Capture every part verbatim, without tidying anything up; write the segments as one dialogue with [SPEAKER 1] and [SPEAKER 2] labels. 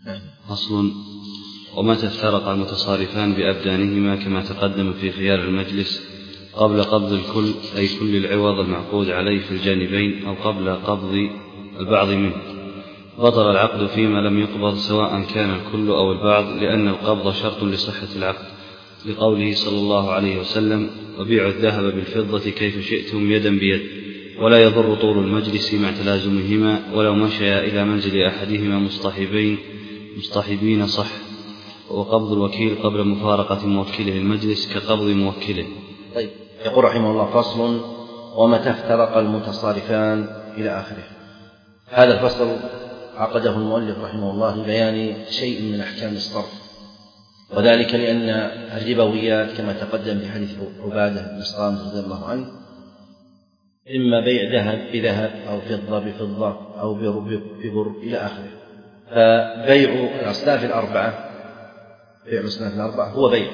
[SPEAKER 1] فصل. ومتى افترق المتصارفان بأبدانهما كما تقدم في خيار المجلس قبل قبض الكل أي كل العوض المعقود عليه في الجانبين أو قبل قبض البعض منه، بطل العقد فيما لم يقبض سواء كان الكل أو البعض، لأن القبض شرط لصحة العقد، لقوله صلى الله عليه وسلم: وبيعوا الذهب بالفضة كيف شئتم يدا بيد، ولا يضر طول المجلس مع تلازمهما، ولو مشيا إلى منزل أحدهما مصطحبين مصطحبين صح. وقبض الوكيل قبل مفارقة موكله المجلس كقبض موكله.
[SPEAKER 2] طيب، يقول رحمه الله: فصل. ومتى افترق المتصارفان إلى آخره. هذا الفصل عقده المؤلف رحمه الله لبيان شيء من أحكام الصرف، وذلك لأن الربويات كما تقدم في حديث عبادة بن الصامت رضي الله عنه إما بيع ذهب بذهب أو فضة بفضة أو بر ببر إلى آخره. فبيع الأصناف الأربعة بيع الأصناف الأربعة هو بيع،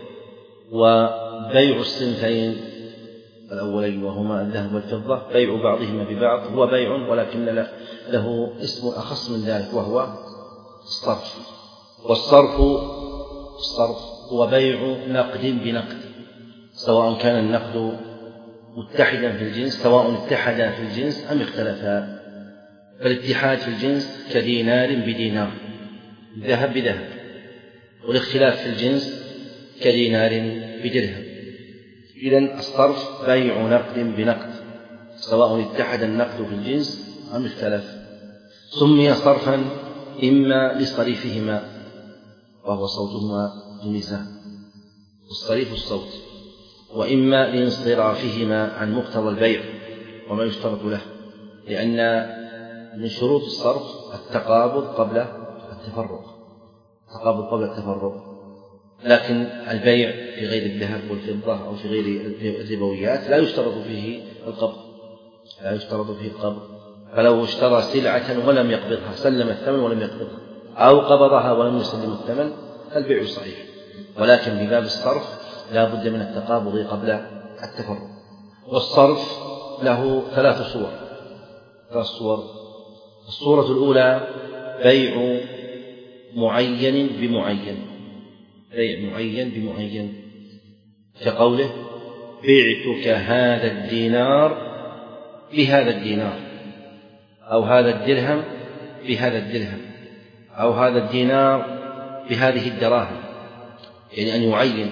[SPEAKER 2] وبيع الصنفين الأولين وهما الذهب والفضة بيع بعضهما ببعض هو بيع، ولكن له اسم أخص من ذلك وهو الصرف. والصرف الصرف هو بيع نقد بنقد، سواء كان النقد متحدا في الجنس سواء اتحدا في الجنس أم اختلفا. فالاتحاد في الجنس كدينار بدينار، ذهب بذهب، والاختلاف في الجنس كدينار بدرهم. إذن الصرف بيع نقد بنقد سواء اتحد النقد في الجنس أم اختلف. سمي صرفا إما لصريفهما وهو صوتهما بميزان، والصريف الصوت، وإما لانصرافهما عن مقتضى البيع وما يشترط له، لأن من شروط الصرف التقابض قبل التفرق التقابض قبل التفرق لكن البيع في غير الذهب والفضة أو في غير الربويات لا يشترط فيه القبض لا يشترط فيه القبض فلو اشترى سلعة ولم يقبضها، سلم الثمن ولم يقبضها، أو قبضها ولم يسلم الثمن، البيع صحيح. ولكن في باب الصرف لا بد من التقابض قبل التفرق. والصرف له ثلاث صور ثلاث صور الصورة الأولى بيع معين بمعين بيع معين بمعين كقوله: بعتك هذا الدينار بهذا الدينار، أو هذا الدرهم بهذا الدرهم، أو هذا الدينار بهذه الدراهم، يعني أن يعين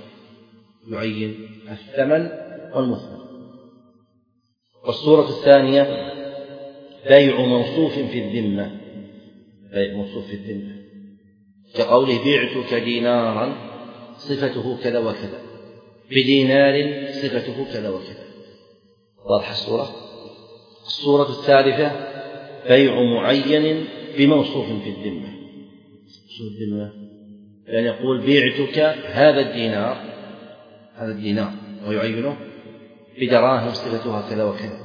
[SPEAKER 2] يعين الثمن والمثمن. والصورة الثانية بيع موصوف في الذمة بيع موصوف في الذمة كقوله: بعتك دينارا صفته كذا وكذا بدينار صفته كذا وكذا. واضح الصورة. الصورة الثالثة بيع معين بموصوف في الذمة شو الذمة؟ يعني يقول: بعتك هذا الدينار هذا الدينار ويعينه بدراهم صفتها كذا وكذا،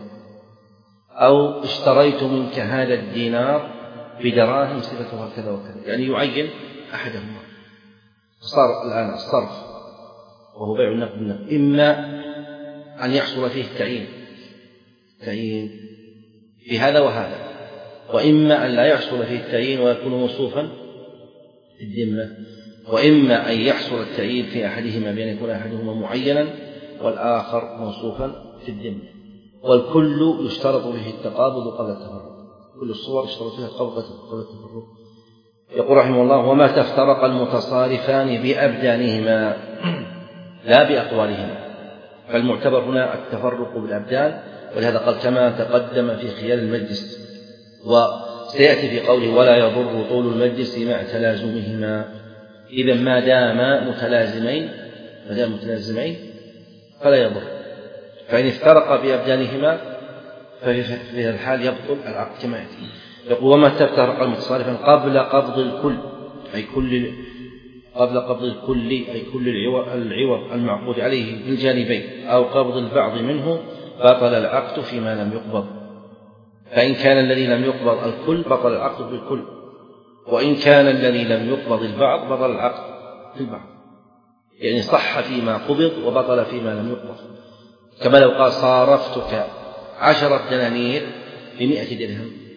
[SPEAKER 2] أو اشتريت منك هذا الدينار بدراهم صفتها كذا وكذا، يعني يعين أحدهما. صار الآن الصرف وهو بيع النقد بالنقد إما أن يحصل فيه التعيين تعيين في هذا وهذا، وإما أن لا يحصل فيه التعيين ويكون موصوفا في الذمة، وإما أن يحصل التعيين في أحدهما بأن يكون أحدهما معينا والآخر موصوفا في الذمة. والكل يشترط به التقابض قبل التفرق، كل الصور يشترط فيها القبض قبل التفرق. يقول رحمه الله: وما تفترق المتصارفان بأبدانهما لا بأقوالهما، فالمعتبر هنا التفرق بالأبدان، ولهذا قال كما تقدم في خيار المجلس. وسيأتي في قوله: ولا يضر طول المجلس مع تلازمهما. إذا ما دام متلازمين ما دام متلازمين فلا يضر. فإن افترق بأبدانهما ففي هذا الحال يبطل العقد كما يأتي. يقول: وما تفترق المتصارفان قبل قبض الكل أي كل قبل قبض الكل أي كل العوض المعقود عليه بالجانبين، أو قبض البعض منه، بطل العقد فيما لم يقبض. فإن كان الذي لم يقبض الكل بطل العقد بالكل، وإن كان الذي لم يقبض البعض بطل العقد في البعض، يعني صح فيما قبض وبطل فيما لم يقبض. كما لو قال: صارفتك عشرة دنانير بمئة درهم،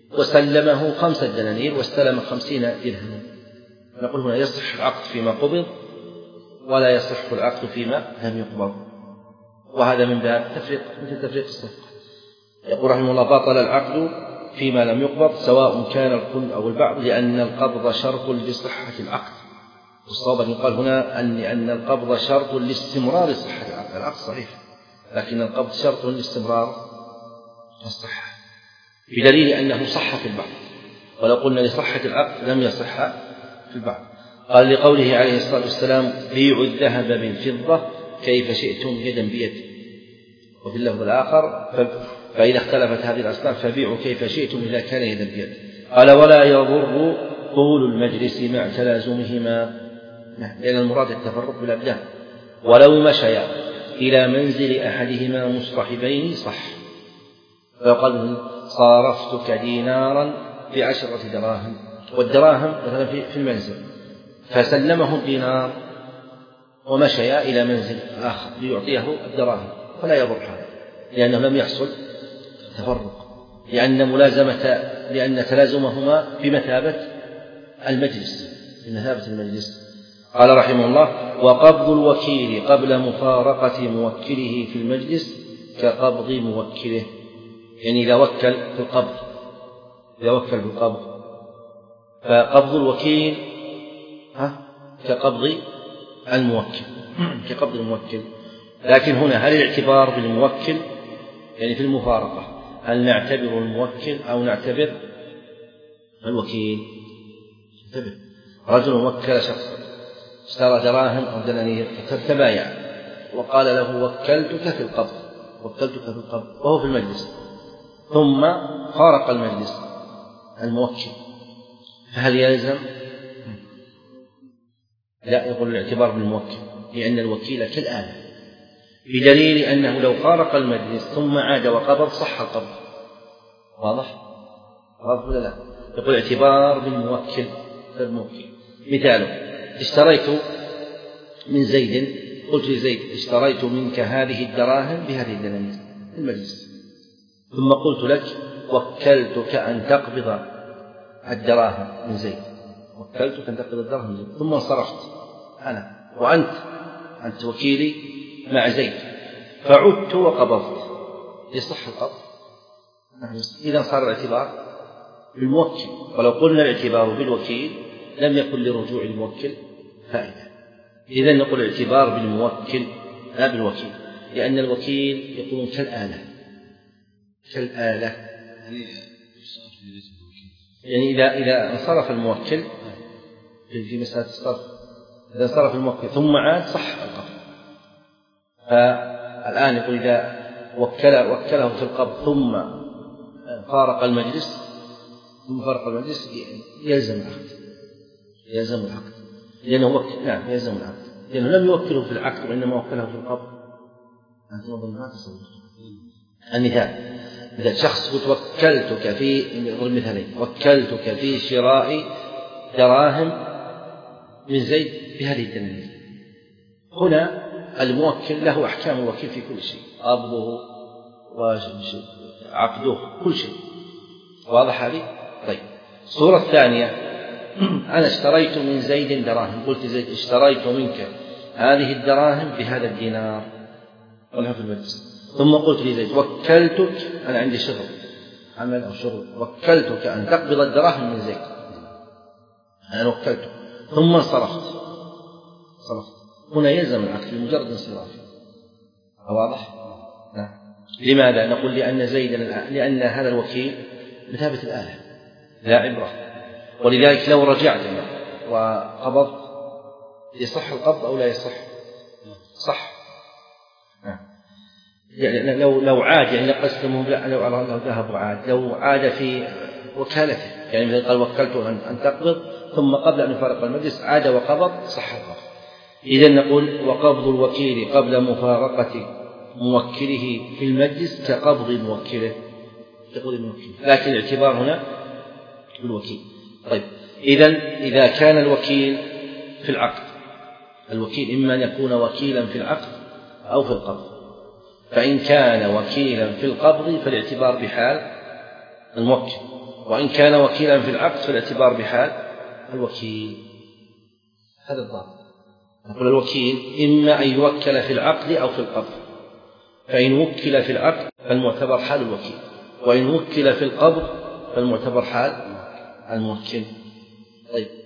[SPEAKER 2] وسلمه خمسة دنانير واستلم خمسين درهما، نقول هنا يصح العقد فيما قبض ولا يصح العقد فيما لم يقبض، وهذا من باب تفريق مثل تفريق الصفقة. يقول رحمه الله: بطل العقد فيما لم يقبض سواء كان الكل أو البعض، لأن القبض شرط لصحة العقد. والصواب أن يقال هنا أن لأن القبض شرط لاستمرار صحة العقد. العقد صحيح لكن القبض شرط لاستمرار الصحة، بدليل أنه صح في البعض، ولو قلنا لصحة العقد لم يصح في البعض. قال لقوله عليه الصلاة والسلام: بيعوا الذهب بالفضة كيف شئتم يدا بيد. وفي اللفظ الآخر: فإذا اختلفت هذه الأصناف فبيعوا كيف شئتم إذا كان يدا بيد. قال: ولا يضر طول المجلس مع تلازمهما، لأن المراد التفرق بالأبدان. ولو مشيا إلى منزل أحدهما مصطحبين صح. فقال: صارفتك دينارا بعشرة دراهم، والدراهم مثلا في المنزل، فسلمه الدينار ومشيا إلى منزل آخر ليعطيه الدراهم، فلا يضر هذا لأنه لم يحصل تفرق، لأن ملازمة لأن تلازمهما بمثابة المجلس بمثابة المجلس. قال رحمه الله: وقبض الوكيل قبل مفارقة موكله في المجلس كقبض موكله، يعني إذا وكل في القبض إذا وكل في القبض فقبض الوكيل ها كقبض الموكل كقبض الموكل. لكن هنا هل الاعتبار بالموكل يعني في المفارقة هل نعتبر الموكل أو نعتبر الوكيل؟ انتبه، رجل وكل شخصا اشترى دراهم أو دنانير فتبايع وقال له: وكلتك في القبض وكلتك في القبض وهو في المجلس، ثم فارق المجلس الموكل، فهل يلزم؟ لا، يقول الاعتبار بالموكل لأن الوكيل كالآلة، بدليل أنه لو فارق المجلس ثم عاد وقبض صح القبض. واضح؟ واضح ولا لا؟ يقول اعتبار بالموكل الموكل. مثاله: اشتريت من زيد، قلت لزيد: اشتريت منك هذه الدراهم بهذه الدنانير في المجلس، ثم قلت لك: وكلتك أن تقبض الدراهم من زيد وكلتك أن تقبض الدراهم من زيد، ثم انصرفت أنا وأنت أنت وكيلي مع زيد، فعدت وقبضت، يصح القبض؟ إذا صار الاعتبار بالموكل. ولو قلنا الاعتبار بالوكيل لم يكن لرجوع الموكل فائدة. إذا نقول الاعتبار بالموكل لا بالوكيل، لأن الوكيل يكون كالآلة كالآلة يعني إذا إذا انصرف الموكل في مسألة الصرف، إذا انصرف الموكل ثم عاد صح القبض. فالآن يقول إذا وكله وكله في القبض ثم فارق المجلس ثم فارق المجلس يلزم العقد يلزم العقد لأنه وكل نعم يلزم العقد لأنه لم يوكله في العقد وإنما وكله في القبض. أنت نظن ما تصور المثال، إذا شخص قلت: وكلتك في مثالين وكلتك في شراء دراهم من زيد بهذه الدنانير، هنا الموكل له أحكام الوكيل في كل شيء، قبضه وعقده كل شيء. واضح هذه؟ طيب، الصورة الثانية: أنا اشتريت من زيد دراهم، قلت زيد: اشتريت منك هذه الدراهم بهذا الدينار وله في المجلس، ثم قلت لزيد: وكلتك، أنا عندي شغل عمل أو شغل، وكلتك أن تقبض الدراهم من زيد، أنا وكلتك ثم انصرفت صرفت هنا يلزم العقد بمجرد انصرافه. واضح؟ نعم. لماذا؟ نقول لأن زيدا لأن هذا الوكيل مثابة الآلة لا عبرة، ولذلك لو رجعت وقبضت يصح القبض أو لا يصح؟ صح. يعني لو لو عاد يعني قسمهم لا لو لو ذهب وعاد لو عاد في وكالته، يعني مثل قال: وكلته أن تقبض، ثم قبل أن يفارق المجلس عاد وقبض صح القبض. إذا نقول: وقبض الوكيل قبل مفارقة موكله في المجلس كقبض موكله كقبض موكله، لكن الاعتبار هنا بالوكيل. طيب، إذا إذا كان الوكيل في العقد، الوكيل إما أن يكون وكيلا في العقد أو في القبض، فإن كان وكيلا في القبض فالاعتبار بحال الموكل، وإن كان وكيلا في العقد فالاعتبار بحال الوكيل. هذا الضابط. نقول الوكيل إما أن يوكل في العقد أو في القبض، فإن وكل في العقد فالمعتبر حال الوكيل، وإن وكل في القبض فالمعتبر حال الموكل. طيب